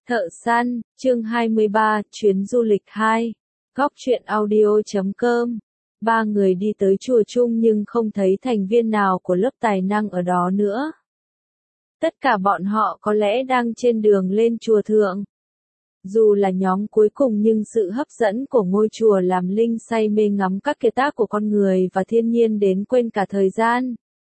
Thợ săn, chương 23, chuyến du lịch 2. Góc truyện audio.com. Ba người đi tới chùa chung nhưng không thấy thành viên nào của lớp tài năng ở đó nữa. Tất cả bọn họ có lẽ đang trên đường lên chùa thượng. Dù là nhóm cuối cùng nhưng sự hấp dẫn của ngôi chùa làm Linh say mê ngắm các kiệt tác của con người và thiên nhiên đến quên cả thời gian.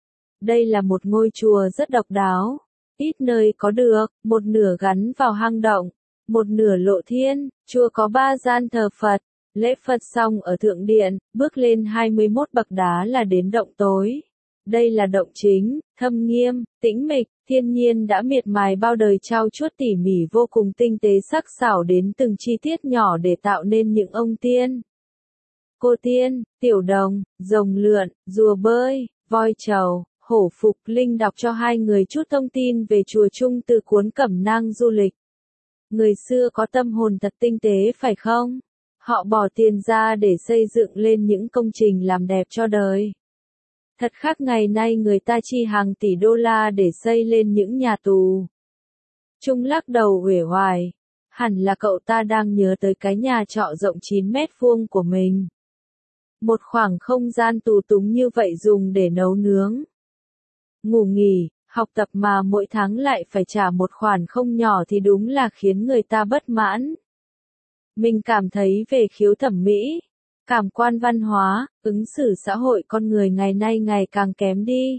Đây là một ngôi chùa rất độc đáo. Ít nơi có được, một nửa gắn vào hang động, một nửa lộ thiên, chùa có 3 gian thờ Phật, lễ Phật xong ở thượng điện, bước lên 21 bậc đá là đến động tối. Đây là động chính, thâm nghiêm, tĩnh mịch, thiên nhiên đã miệt mài bao đời trau chuốt tỉ mỉ vô cùng tinh tế sắc sảo đến từng chi tiết nhỏ để tạo nên những ông tiên, cô tiên, tiểu đồng, rồng lượn, rùa bơi, voi trầu. Hổ Phục. Linh đọc cho hai người chút thông tin về chùa chung từ cuốn cẩm nang du lịch. Người xưa có tâm hồn thật tinh tế phải không? Họ bỏ tiền ra để xây dựng lên những công trình làm đẹp cho đời. Thật khác ngày nay người ta chi hàng tỷ đô la để xây lên những nhà tù. Trung lắc đầu uể oải. Hẳn là cậu ta đang nhớ tới cái nhà trọ rộng 9 mét vuông của mình. Một khoảng không gian tù túng như vậy dùng để nấu nướng, ngủ nghỉ, học tập mà mỗi tháng lại phải trả một khoản không nhỏ thì đúng là khiến người ta bất mãn. Mình cảm thấy về khiếu thẩm mỹ, cảm quan văn hóa, ứng xử xã hội con người ngày nay ngày càng kém đi.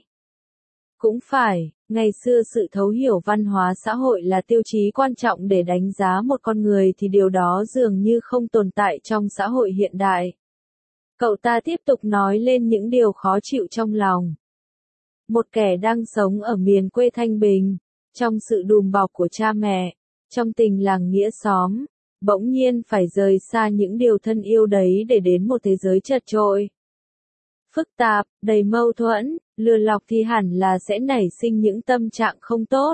Cũng phải, ngày xưa sự thấu hiểu văn hóa xã hội là tiêu chí quan trọng để đánh giá một con người thì điều đó dường như không tồn tại trong xã hội hiện đại. Cậu ta tiếp tục nói lên những điều khó chịu trong lòng. Một kẻ đang sống ở miền quê Thanh Bình, trong sự đùm bọc của cha mẹ, trong tình làng nghĩa xóm, bỗng nhiên phải rời xa những điều thân yêu đấy để đến một thế giới chật chội, phức tạp, đầy mâu thuẫn, lừa lọc thì hẳn là sẽ nảy sinh những tâm trạng không tốt.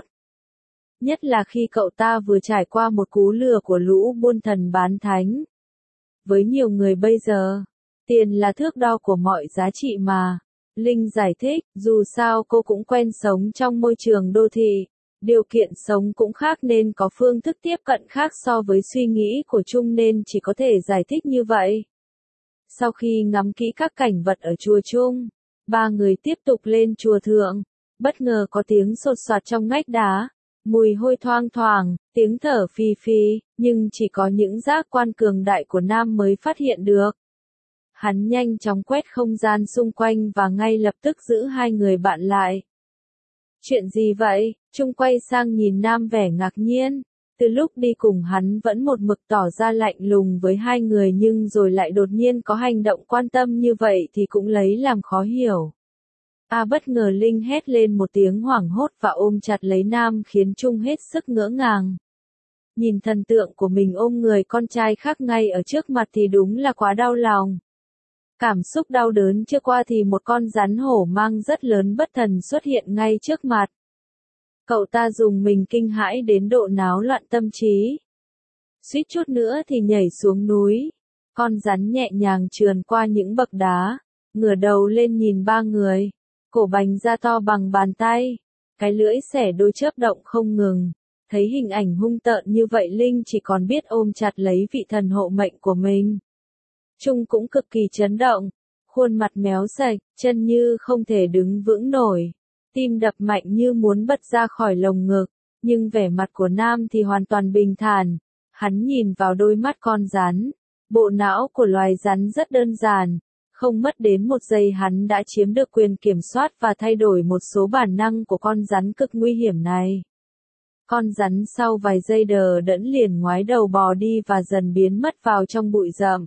Nhất là khi cậu ta vừa trải qua một cú lừa của lũ buôn thần bán thánh. Với nhiều người bây giờ, tiền là thước đo của mọi giá trị mà. Linh giải thích, dù sao cô cũng quen sống trong môi trường đô thị, điều kiện sống cũng khác nên có phương thức tiếp cận khác so với suy nghĩ của Trung nên chỉ có thể giải thích như vậy. Sau khi ngắm kỹ các cảnh vật ở chùa chung, ba người tiếp tục lên chùa thượng, bất ngờ có tiếng sột soạt trong ngách đá, mùi hôi thoang thoảng, tiếng thở phì phì, nhưng chỉ có những giác quan cường đại của Nam mới phát hiện được. Hắn nhanh chóng quét không gian xung quanh và ngay lập tức giữ hai người bạn lại. Chuyện gì vậy? Trung quay sang nhìn Nam vẻ ngạc nhiên. Từ lúc đi cùng hắn vẫn một mực tỏ ra lạnh lùng với hai người nhưng rồi lại đột nhiên có hành động quan tâm như vậy thì cũng lấy làm khó hiểu. Bất ngờ Linh hét lên một tiếng hoảng hốt và ôm chặt lấy Nam khiến Trung hết sức ngỡ ngàng. Nhìn thần tượng của mình ôm người con trai khác ngay ở trước mặt thì đúng là quá đau lòng. Cảm xúc đau đớn chưa qua thì một con rắn hổ mang rất lớn bất thần xuất hiện ngay trước mặt. Cậu ta dùng mình kinh hãi đến độ náo loạn tâm trí. Suýt chút nữa thì nhảy xuống núi. Con rắn nhẹ nhàng trườn qua những bậc đá, ngửa đầu lên nhìn ba người. Cổ bành ra to bằng bàn tay. Cái lưỡi xẻ đôi chớp động không ngừng. Thấy hình ảnh hung tợn như vậy Linh chỉ còn biết ôm chặt lấy vị thần hộ mệnh của mình. Trung cũng cực kỳ chấn động, khuôn mặt méo sạch, chân như không thể đứng vững nổi, tim đập mạnh như muốn bật ra khỏi lồng ngực, nhưng vẻ mặt của Nam thì hoàn toàn bình thản. Hắn nhìn vào đôi mắt con rắn, bộ não của loài rắn rất đơn giản, không mất đến một giây hắn đã chiếm được quyền kiểm soát và thay đổi một số bản năng của con rắn cực nguy hiểm này. Con rắn sau vài giây đờ đẫn liền ngoái đầu bò đi và dần biến mất vào trong bụi rậm.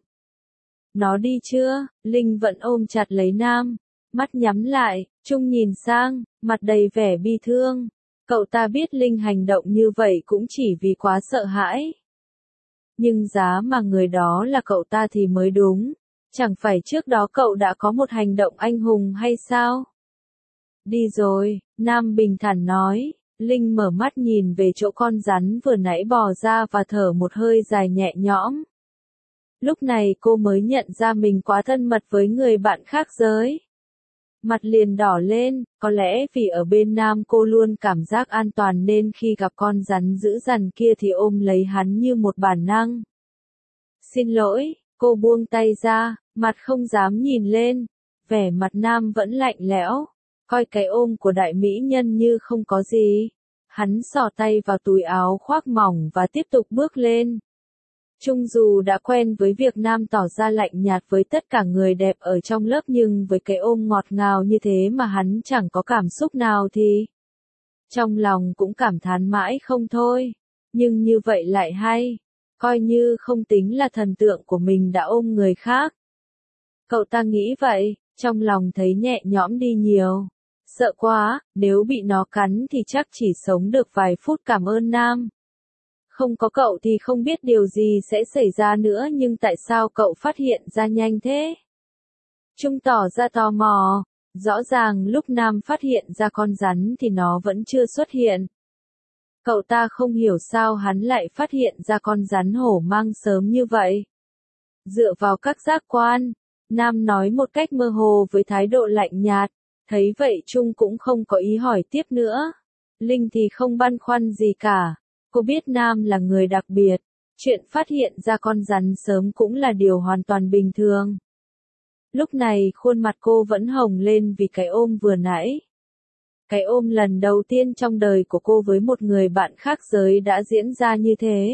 Nó đi chưa? Linh vẫn ôm chặt lấy Nam, mắt nhắm lại, Trung nhìn sang, mặt đầy vẻ bi thương. Cậu ta biết Linh hành động như vậy cũng chỉ vì quá sợ hãi. Nhưng giá mà người đó là cậu ta thì mới đúng. Chẳng phải trước đó cậu đã có một hành động anh hùng hay sao? Đi rồi, Nam bình thản nói. Linh mở mắt nhìn về chỗ con rắn vừa nãy bò ra và thở một hơi dài nhẹ nhõm. Lúc này cô mới nhận ra mình quá thân mật với người bạn khác giới. Mặt liền đỏ lên, có lẽ vì ở bên Nam cô luôn cảm giác an toàn nên khi gặp con rắn dữ dằn kia thì ôm lấy hắn như một bản năng. Xin lỗi, cô buông tay ra, mặt không dám nhìn lên, vẻ mặt Nam vẫn lạnh lẽo, coi cái ôm của đại mỹ nhân như không có gì. Hắn xỏ tay vào túi áo khoác mỏng và tiếp tục bước lên. Trung dù đã quen với việc Nam tỏ ra lạnh nhạt với tất cả người đẹp ở trong lớp nhưng với cái ôm ngọt ngào như thế mà hắn chẳng có cảm xúc nào thì trong lòng cũng cảm thán mãi không thôi. Nhưng như vậy lại hay, coi như không tính là thần tượng của mình đã ôm người khác. Cậu ta nghĩ vậy, trong lòng thấy nhẹ nhõm đi nhiều. Sợ quá, nếu bị nó cắn thì chắc chỉ sống được vài phút. Cảm ơn Nam. Không có cậu thì không biết điều gì sẽ xảy ra nữa, nhưng tại sao cậu phát hiện ra nhanh thế? Trung tỏ ra tò mò. Rõ ràng lúc Nam phát hiện ra con rắn thì nó vẫn chưa xuất hiện. Cậu ta không hiểu sao hắn lại phát hiện ra con rắn hổ mang sớm như vậy. Dựa vào các giác quan, Nam nói một cách mơ hồ với thái độ lạnh nhạt. Thấy vậy Trung cũng không có ý hỏi tiếp nữa. Linh thì không băn khoăn gì cả. Cô biết Nam là người đặc biệt. Chuyện phát hiện ra con rắn sớm cũng là điều hoàn toàn bình thường. Lúc này khuôn mặt cô vẫn hồng lên vì cái ôm vừa nãy. Cái ôm lần đầu tiên trong đời của cô với một người bạn khác giới đã diễn ra như thế.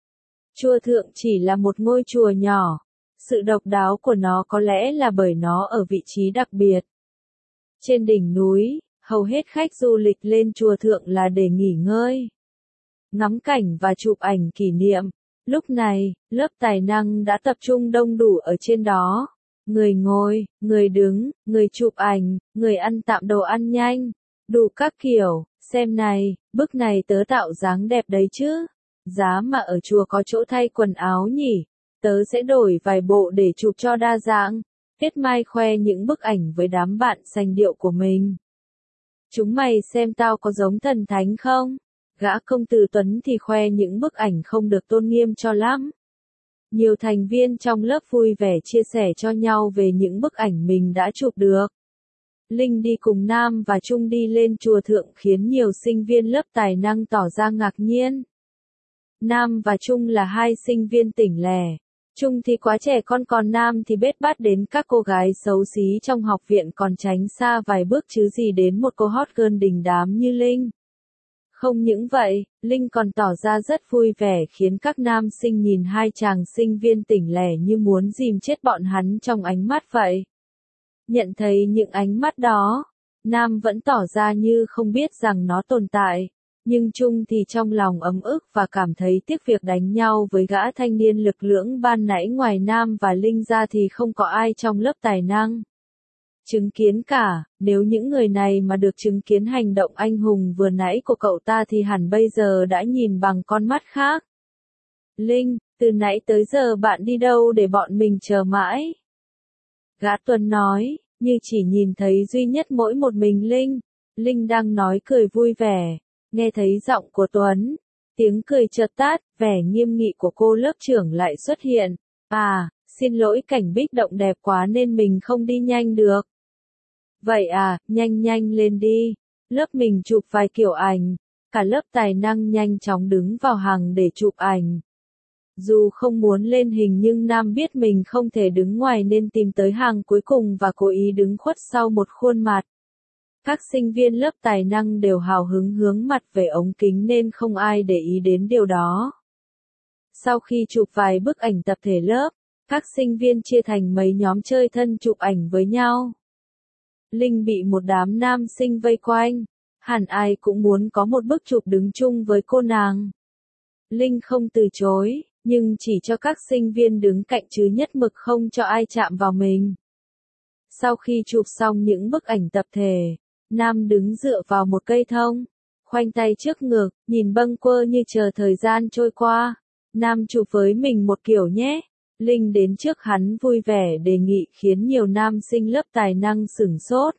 Chùa Thượng chỉ là một ngôi chùa nhỏ. Sự độc đáo của nó có lẽ là bởi nó ở vị trí đặc biệt. Trên đỉnh núi, hầu hết khách du lịch lên chùa Thượng là để nghỉ ngơi, ngắm cảnh và chụp ảnh kỷ niệm. Lúc này, lớp tài năng đã tập trung đông đủ ở trên đó. Người ngồi, người đứng, người chụp ảnh, người ăn tạm đồ ăn nhanh, đủ các kiểu. Xem này, bức này tớ tạo dáng đẹp đấy chứ. Giá mà ở chùa có chỗ thay quần áo nhỉ. Tớ sẽ đổi vài bộ để chụp cho đa dạng. Tuyết Mai khoe những bức ảnh với đám bạn sành điệu của mình. Chúng mày xem tao có giống thần thánh không? Gã công tử Tuấn thì khoe những bức ảnh không được tôn nghiêm cho lắm. Nhiều thành viên trong lớp vui vẻ chia sẻ cho nhau về những bức ảnh mình đã chụp được. Linh đi cùng Nam và Trung đi lên chùa Thượng khiến nhiều sinh viên lớp tài năng tỏ ra ngạc nhiên. Nam và Trung là hai sinh viên tỉnh lẻ. Trung thì quá trẻ con, còn Nam thì bết bát đến các cô gái xấu xí trong học viện còn tránh xa vài bước chứ gì đến một cô hot girl đình đám như Linh. Không những vậy, Linh còn tỏ ra rất vui vẻ khiến các nam sinh nhìn hai chàng sinh viên tỉnh lẻ như muốn dìm chết bọn hắn trong ánh mắt vậy. Nhận thấy những ánh mắt đó, Nam vẫn tỏ ra như không biết rằng nó tồn tại. Nhưng Trung thì trong lòng ấm ức và cảm thấy tiếc việc đánh nhau với gã thanh niên lực lưỡng ban nãy. Ngoài Nam và Linh ra thì không có ai trong lớp tài năng chứng kiến cả. Nếu những người này mà được chứng kiến hành động anh hùng vừa nãy của cậu ta thì hẳn bây giờ đã nhìn bằng con mắt khác. Linh, từ nãy tới giờ bạn đi đâu để bọn mình chờ mãi? Gã Tuấn nói, như chỉ nhìn thấy duy nhất mỗi một mình Linh. Linh đang nói cười vui vẻ. Nghe thấy giọng của Tuấn, tiếng cười chợt tắt, vẻ nghiêm nghị của cô lớp trưởng lại xuất hiện. À, xin lỗi, cảnh Bích Động đẹp quá nên mình không đi nhanh được. Vậy à, nhanh nhanh lên đi. Lớp mình chụp vài kiểu ảnh. Cả lớp tài năng nhanh chóng đứng vào hàng để chụp ảnh. Dù không muốn lên hình nhưng Nam biết mình không thể đứng ngoài nên tìm tới hàng cuối cùng và cố ý đứng khuất sau một khuôn mặt. Các sinh viên lớp tài năng đều hào hứng hướng mặt về ống kính nên không ai để ý đến điều đó. Sau khi chụp vài bức ảnh tập thể lớp, các sinh viên chia thành mấy nhóm chơi thân chụp ảnh với nhau. Linh bị một đám nam sinh vây quanh, hẳn ai cũng muốn có một bức chụp đứng chung với cô nàng. Linh không từ chối, nhưng chỉ cho các sinh viên đứng cạnh chứ nhất mực không cho ai chạm vào mình. Sau khi chụp xong những bức ảnh tập thể, Nam đứng dựa vào một cây thông, khoanh tay trước ngực, nhìn bâng quơ như chờ thời gian trôi qua. Nam chụp với mình một kiểu nhé. Linh đến trước hắn vui vẻ đề nghị khiến nhiều nam sinh lớp tài năng sửng sốt.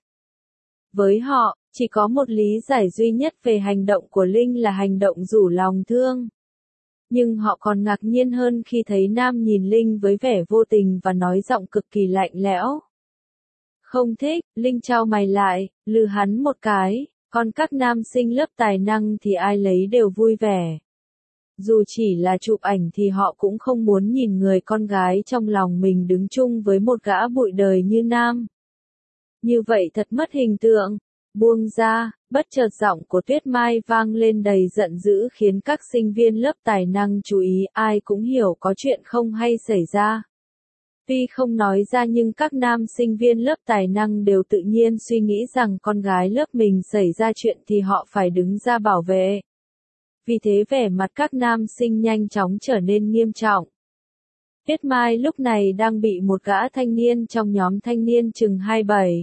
Với họ, chỉ có một lý giải duy nhất về hành động của Linh là hành động rủ lòng thương. Nhưng họ còn ngạc nhiên hơn khi thấy Nam nhìn Linh với vẻ vô tình và nói giọng cực kỳ lạnh lẽo. Không thích, Linh chau mày lại, lừ hắn một cái, còn các nam sinh lớp tài năng thì ai lấy đều vui vẻ. Dù chỉ là chụp ảnh thì họ cũng không muốn nhìn người con gái trong lòng mình đứng chung với một gã bụi đời như Nam. Như vậy thật mất hình tượng. Buông ra, bất chợt giọng của Tuyết Mai vang lên đầy giận dữ khiến các sinh viên lớp tài năng chú ý, ai cũng hiểu có chuyện không hay xảy ra. Tuy không nói ra nhưng các nam sinh viên lớp tài năng đều tự nhiên suy nghĩ rằng con gái lớp mình xảy ra chuyện thì họ phải đứng ra bảo vệ. Vì thế vẻ mặt các nam sinh nhanh chóng trở nên nghiêm trọng. Tuyết Mai lúc này đang bị một gã thanh niên trong nhóm thanh niên chừng 27,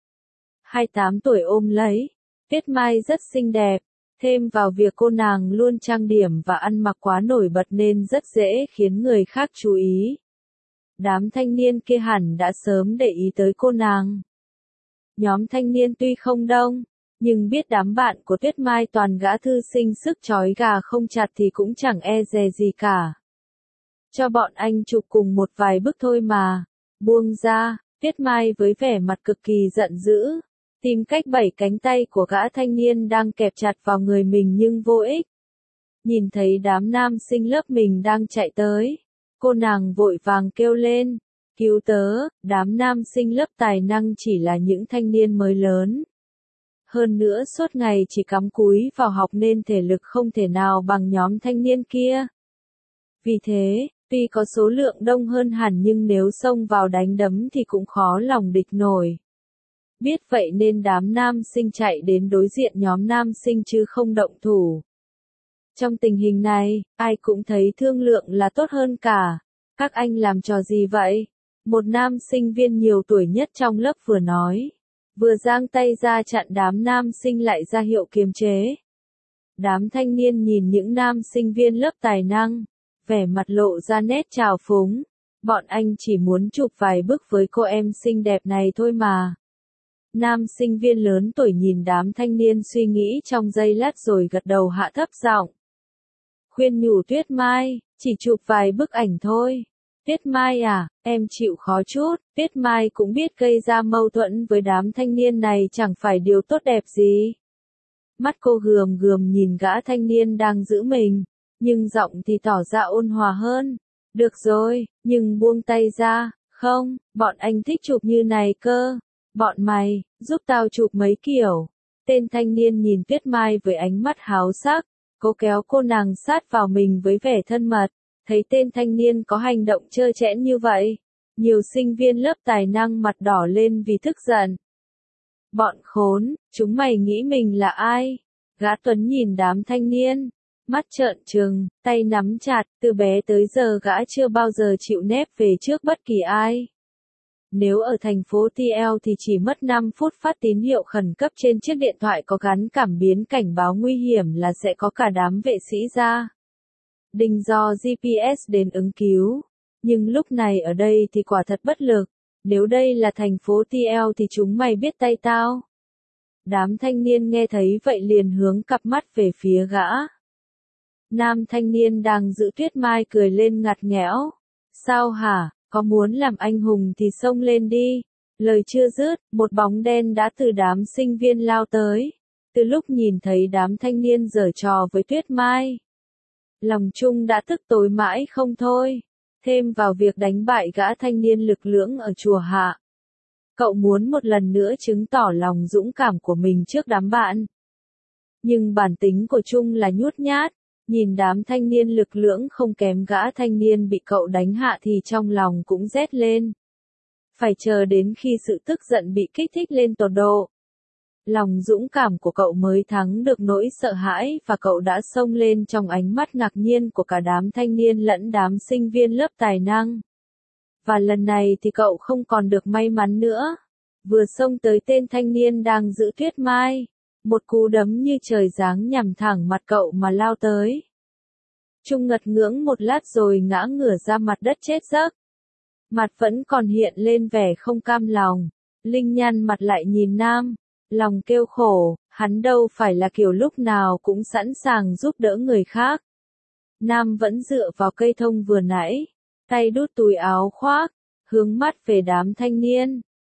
28 tuổi ôm lấy. Tuyết Mai rất xinh đẹp, thêm vào việc cô nàng luôn trang điểm và ăn mặc quá nổi bật nên rất dễ khiến người khác chú ý. Đám thanh niên kia hẳn đã sớm để ý tới cô nàng. Nhóm thanh niên tuy không đông, nhưng biết đám bạn của Tuyết Mai toàn gã thư sinh sức chói gà không chặt thì cũng chẳng e dè gì cả. Cho bọn anh chụp cùng một vài bức thôi mà. Buông ra, Tuyết Mai với vẻ mặt cực kỳ giận dữ, tìm cách bẩy cánh tay của gã thanh niên đang kẹp chặt vào người mình nhưng vô ích. Nhìn thấy đám nam sinh lớp mình đang chạy tới, cô nàng vội vàng kêu lên, cứu tớ. Đám nam sinh lớp tài năng chỉ là những thanh niên mới lớn. Hơn nữa suốt ngày chỉ cắm cúi vào học nên thể lực không thể nào bằng nhóm thanh niên kia. Vì thế, tuy có số lượng đông hơn hẳn nhưng nếu xông vào đánh đấm thì cũng khó lòng địch nổi. Biết vậy nên đám nam sinh chạy đến đối diện nhóm nam sinh chứ không động thủ. Trong tình hình này, ai cũng thấy thương lượng là tốt hơn cả. Các anh làm trò gì vậy? Một nam sinh viên nhiều tuổi nhất trong lớp vừa nói, vừa giang tay ra chặn đám nam sinh lại ra hiệu kiềm chế. Đám thanh niên nhìn những nam sinh viên lớp tài năng, vẻ mặt lộ ra nét trào phúng. Bọn anh chỉ muốn chụp vài bức với cô em xinh đẹp này thôi mà. Nam sinh viên lớn tuổi nhìn đám thanh niên suy nghĩ trong giây lát rồi gật đầu hạ thấp giọng. Khuyên nhủ Tuyết Mai, chỉ chụp vài bức ảnh thôi. Tuyết Mai à, em chịu khó chút. Tuyết Mai cũng biết gây ra mâu thuẫn với đám thanh niên này chẳng phải điều tốt đẹp gì. Mắt cô gườm gườm nhìn gã thanh niên đang giữ mình, nhưng giọng thì tỏ ra ôn hòa hơn. Được rồi, nhưng buông tay ra. Không, bọn anh thích chụp như này cơ. Bọn mày, giúp tao chụp mấy kiểu. Tên thanh niên nhìn Tuyết Mai với ánh mắt háo sắc, cố kéo cô nàng sát vào mình với vẻ thân mật. Thấy tên thanh niên có hành động trơ trẽn như vậy, nhiều sinh viên lớp tài năng mặt đỏ lên vì tức giận. Bọn khốn, chúng mày nghĩ mình là ai? Gã Tuấn nhìn đám thanh niên, mắt trợn trừng, tay nắm chặt, từ bé tới giờ gã chưa bao giờ chịu nép về trước bất kỳ ai. Nếu ở thành phố TL thì chỉ mất 5 phút phát tín hiệu khẩn cấp trên chiếc điện thoại có gắn cảm biến cảnh báo nguy hiểm là sẽ có cả đám vệ sĩ ra đình do GPS đến ứng cứu. Nhưng lúc này ở đây thì quả thật bất lực. Nếu đây là thành phố TL thì chúng mày biết tay tao. Đám thanh niên nghe thấy vậy liền hướng cặp mắt về phía gã. Nam thanh niên đang giữ Tuyết Mai cười lên ngặt nghẽo. Sao hả, có muốn làm anh hùng thì xông lên đi. Lời chưa dứt, một bóng đen đã từ đám sinh viên lao tới. Từ lúc nhìn thấy đám thanh niên giở trò với Tuyết Mai, lòng Trung đã tức tối mãi không thôi. Thêm vào việc đánh bại gã thanh niên lực lưỡng ở chùa Hạ, cậu muốn một lần nữa chứng tỏ lòng dũng cảm của mình trước đám bạn. Nhưng bản tính của Trung là nhút nhát, nhìn đám thanh niên lực lưỡng không kém gã thanh niên bị cậu đánh hạ thì trong lòng cũng rét lên. Phải chờ đến khi sự tức giận bị kích thích lên tột độ, lòng dũng cảm của cậu mới thắng được nỗi sợ hãi và cậu đã xông lên trong ánh mắt ngạc nhiên của cả đám thanh niên lẫn đám sinh viên lớp tài năng. Và lần này thì cậu không còn được may mắn nữa. Vừa xông tới tên thanh niên đang giữ Tuyết Mai, một cú đấm như trời giáng nhằm thẳng mặt cậu mà lao tới. Trung ngật ngưỡng một lát rồi ngã ngửa ra mặt đất chết giấc. Mặt vẫn còn hiện lên vẻ không cam lòng. Linh nhăn mặt lại nhìn Nam, lòng kêu khổ, hắn đâu phải là kiểu lúc nào cũng sẵn sàng giúp đỡ người khác. Nam vẫn dựa vào cây thông vừa nãy, tay đút túi áo khoác, hướng mắt về đám thanh niên.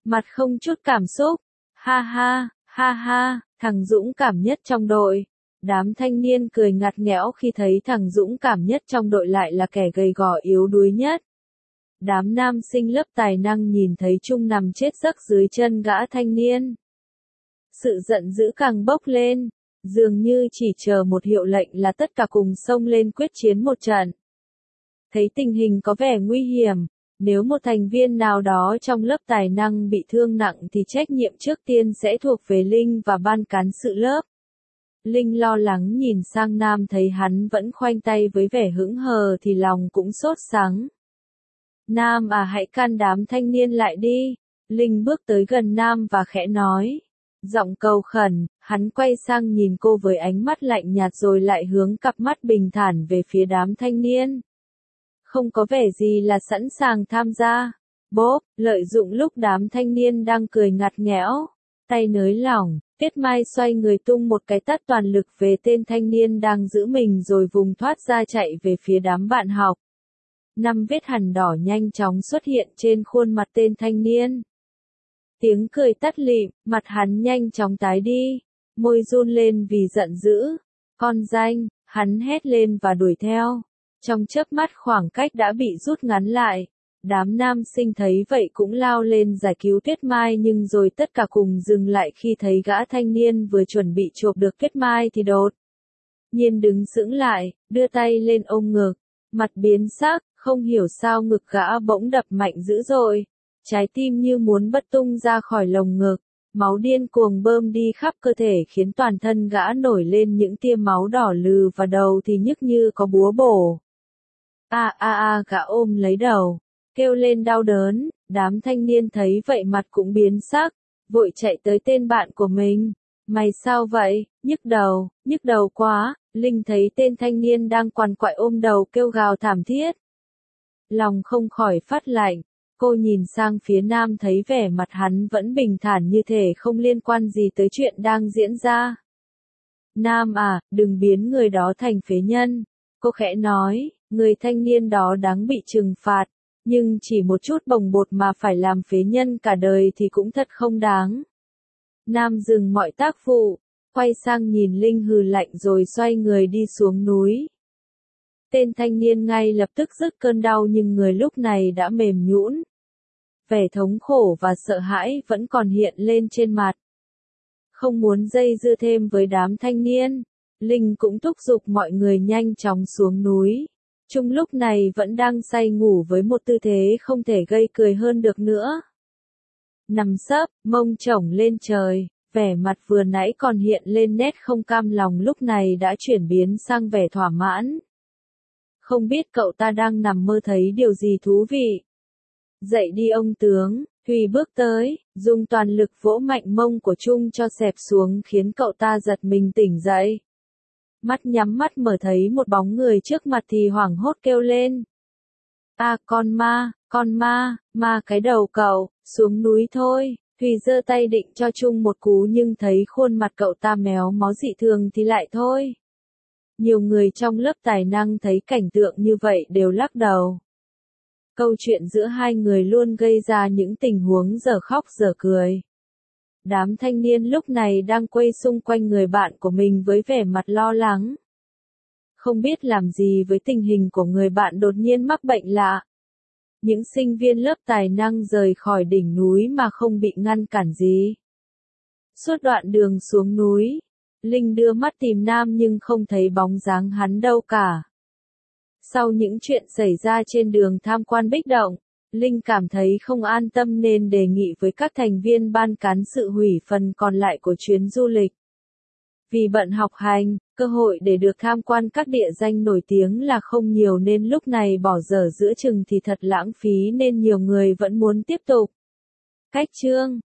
mặt không chút cảm xúc. Ha ha, thằng dũng cảm nhất trong đội. Đám thanh niên cười ngặt nghẽo khi thấy thằng dũng cảm nhất trong đội lại là kẻ gầy gò yếu đuối nhất. Đám nam sinh lớp tài năng nhìn thấy Trung nằm chết giấc dưới chân gã thanh niên. Sự giận dữ càng bốc lên, dường như chỉ chờ một hiệu lệnh là tất cả cùng xông lên quyết chiến một trận. Thấy tình hình có vẻ nguy hiểm, nếu một thành viên nào đó trong lớp tài năng bị thương nặng thì trách nhiệm trước tiên sẽ thuộc về Linh và ban cán sự lớp. Linh lo lắng nhìn sang Nam thấy hắn vẫn khoanh tay với vẻ hững hờ thì lòng cũng sốt sắng. Nam à, hãy can đám thanh niên lại đi. Linh bước tới gần Nam và khẽ nói. Giọng cầu khẩn, hắn quay sang nhìn cô với ánh mắt lạnh nhạt rồi lại hướng cặp mắt bình thản về phía đám thanh niên. Không có vẻ gì là sẵn sàng tham gia. Bốp, lợi dụng lúc đám thanh niên đang cười ngặt nghẽo, tay nới lỏng, Tiết Mai xoay người tung một cái tát toàn lực về tên thanh niên đang giữ mình rồi vùng thoát ra chạy về phía đám bạn học. 5 vết hằn đỏ nhanh chóng xuất hiện trên khuôn mặt tên thanh niên. Tiếng cười tắt lịm, mặt hắn nhanh chóng tái đi, môi run lên vì giận dữ. Con danh, hắn hét lên và đuổi theo. Trong chớp mắt khoảng cách đã bị rút ngắn lại. Đám nam sinh thấy vậy cũng lao lên giải cứu Tuyết Mai nhưng rồi tất cả cùng dừng lại khi thấy gã thanh niên vừa chuẩn bị chộp được Tuyết Mai thì đột nhiên đứng sững lại, đưa tay lên ôm ngực, mặt biến sắc, không hiểu sao ngực gã bỗng đập mạnh dữ dội, trái tim như muốn bật tung ra khỏi lồng ngực, máu điên cuồng bơm đi khắp cơ thể khiến toàn thân gã nổi lên những tia máu đỏ lừ và đầu thì nhức như có búa bổ. Gã ôm lấy đầu, kêu lên đau đớn, đám thanh niên thấy vậy mặt cũng biến sắc, vội chạy tới tên bạn của mình. Mày sao vậy, nhức đầu quá. Linh thấy tên thanh niên đang quằn quại ôm đầu kêu gào thảm thiết. Lòng không khỏi phát lạnh, cô nhìn sang phía Nam thấy vẻ mặt hắn vẫn bình thản như thể không liên quan gì tới chuyện đang diễn ra. Nam à, đừng biến người đó thành phế nhân. Cô khẽ nói, người thanh niên đó đáng bị trừng phạt, nhưng chỉ một chút bồng bột mà phải làm phế nhân cả đời thì cũng thật không đáng. Nam dừng mọi tác vụ, quay sang nhìn Linh hừ lạnh rồi xoay người đi xuống núi. Tên thanh niên ngay lập tức dứt cơn đau nhưng người lúc này đã mềm nhũn. Vẻ thống khổ và sợ hãi vẫn còn hiện lên trên mặt. Không muốn dây dưa thêm với đám thanh niên, Linh cũng thúc giục mọi người nhanh chóng xuống núi. Trung lúc này vẫn đang say ngủ với một tư thế không thể gây cười hơn được nữa. Nằm sấp, mông chổng lên trời, vẻ mặt vừa nãy còn hiện lên nét không cam lòng lúc này đã chuyển biến sang vẻ thỏa mãn. Không biết cậu ta đang nằm mơ thấy điều gì thú vị. Dậy đi ông tướng, Thùy bước tới, dùng toàn lực vỗ mạnh mông của Trung cho xẹp xuống khiến cậu ta giật mình tỉnh dậy. Mắt nhắm mắt mở thấy một bóng người trước mặt thì hoảng hốt kêu lên. Con ma cái đầu cậu, xuống núi thôi. Thùy giơ tay định cho Trung một cú nhưng thấy khuôn mặt cậu ta méo mó dị thường thì lại thôi. Nhiều người trong lớp tài năng thấy cảnh tượng như vậy đều lắc đầu. Câu chuyện giữa hai người luôn gây ra những tình huống dở khóc dở cười. Đám thanh niên lúc này đang quay xung quanh người bạn của mình với vẻ mặt lo lắng. Không biết làm gì với tình hình của người bạn đột nhiên mắc bệnh lạ. Những sinh viên lớp tài năng rời khỏi đỉnh núi mà không bị ngăn cản gì. Suốt đoạn đường xuống núi, Linh đưa mắt tìm Nam nhưng không thấy bóng dáng hắn đâu cả. Sau những chuyện xảy ra trên đường tham quan Bích Động, Linh cảm thấy không an tâm nên đề nghị với các thành viên ban cán sự hủy phần còn lại của chuyến du lịch. Vì bận học hành, cơ hội để được tham quan các địa danh nổi tiếng là không nhiều nên lúc này bỏ dở giữa chừng thì thật lãng phí nên nhiều người vẫn muốn tiếp tục. Cách chương